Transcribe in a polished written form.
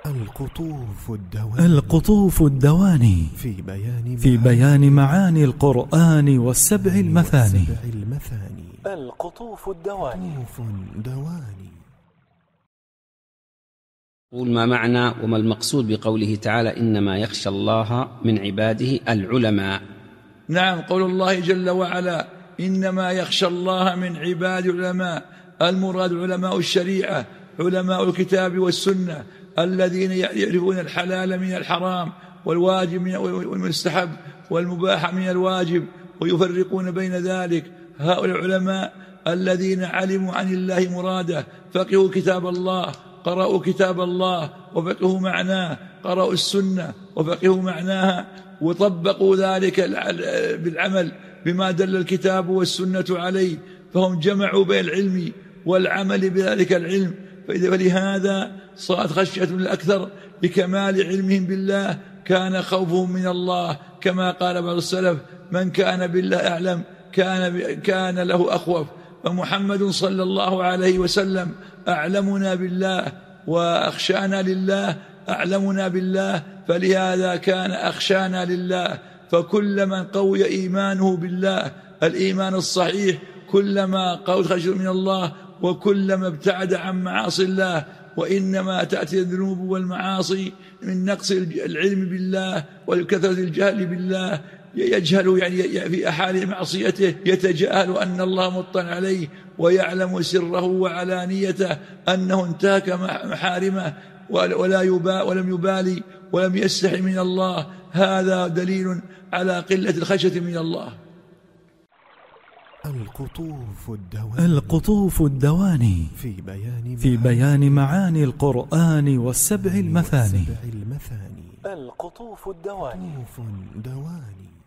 القطوف الدواني في بيان معاني القرآن والسبع المثاني. القطوف الدواني. قول ما معنى وما المقصود بقوله تعالى إنما يخشى الله من عباده العلماء؟ نعم، قول الله جل وعلا إنما يخشى الله من عباد العلماء، المراد علماء الشريعة، علماء الكتاب والسنة، الذين يعرفون الحلال من الحرام والواجب من والمستحب والمباح من الواجب ويفرقون بين ذلك. هؤلاء العلماء الذين علموا عن الله مراده، فقهوا كتاب الله، قرأوا كتاب الله وفقهوا معناه، قرأوا السنة وفقهوا معناها، وطبقوا ذلك بالعمل بما دل الكتاب والسنة عليه، فهم جمعوا بين العلم والعمل بذلك العلم. فلهذا صارت خشية الأكثر لكمال علمهم بالله، كان خوفهم من الله، كما قال بعض السلف من كان بالله أعلم كان له أخوف. فمحمد صلى الله عليه وسلم أعلمنا بالله وأخشانا لله، أعلمنا بالله، فلهذا كان أخشانا لله. فكل من قوي إيمانه بالله الإيمان الصحيح كلما قوت خشية من الله وكلما ابتعد عن معاصي الله. وإنما تأتي الذنوب والمعاصي من نقص العلم بالله وكثرة الجهل بالله، يجهل يعني في أحال معصيته، يتجاهل أن الله مطلع عليه ويعلم سره وعلانيته أنه انتهك محارمه ولم يبالي ولم يستحي من الله. هذا دليل على قلة الخشية من الله. القطوف الدواني في بيان معاني القرآن والسبع المثاني. القطوف الدواني.